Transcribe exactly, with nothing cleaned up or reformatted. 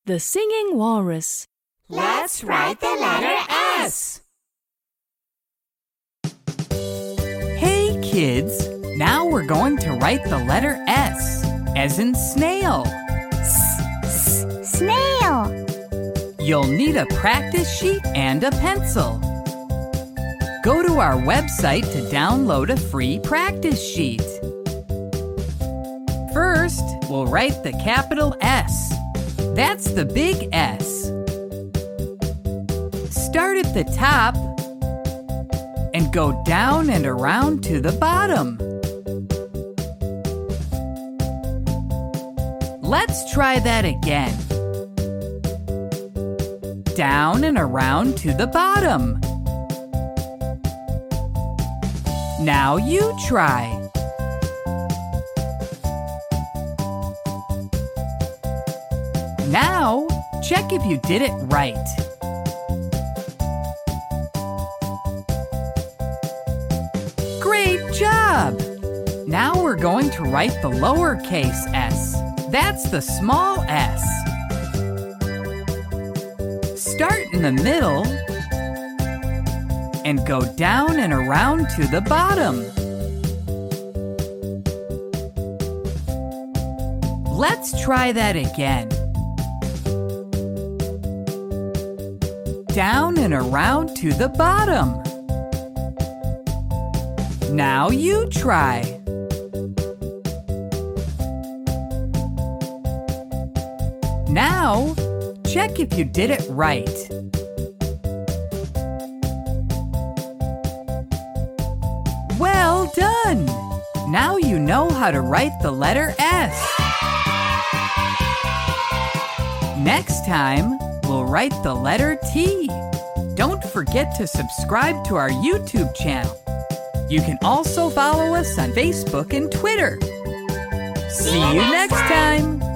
The Singing Walrus. Let's write the letter S. Hey kids, now we're going to write the letter S, as in snail. S, s, snail. You'll need a practice sheet and a pencil. Go to our website to download a free practice sheet. First, we'll write the capital S. That's the big S. Start at the top and go down and around to the bottom. Let's try that again. Down and around to the bottom. Now you try. Now, check if you did it right. Great job! Now we're going to write the lowercase s. That's the small s. Start in the middle and go down and around to the bottom. Let's try that again. Down and around to the bottom. Now you try. Now, check if you did it right. Well done! Now you know how to write the letter S. Next time, we'll write the letter T. Don't forget to subscribe to our YouTube channel. You can also follow us on Facebook and Twitter. See you next time!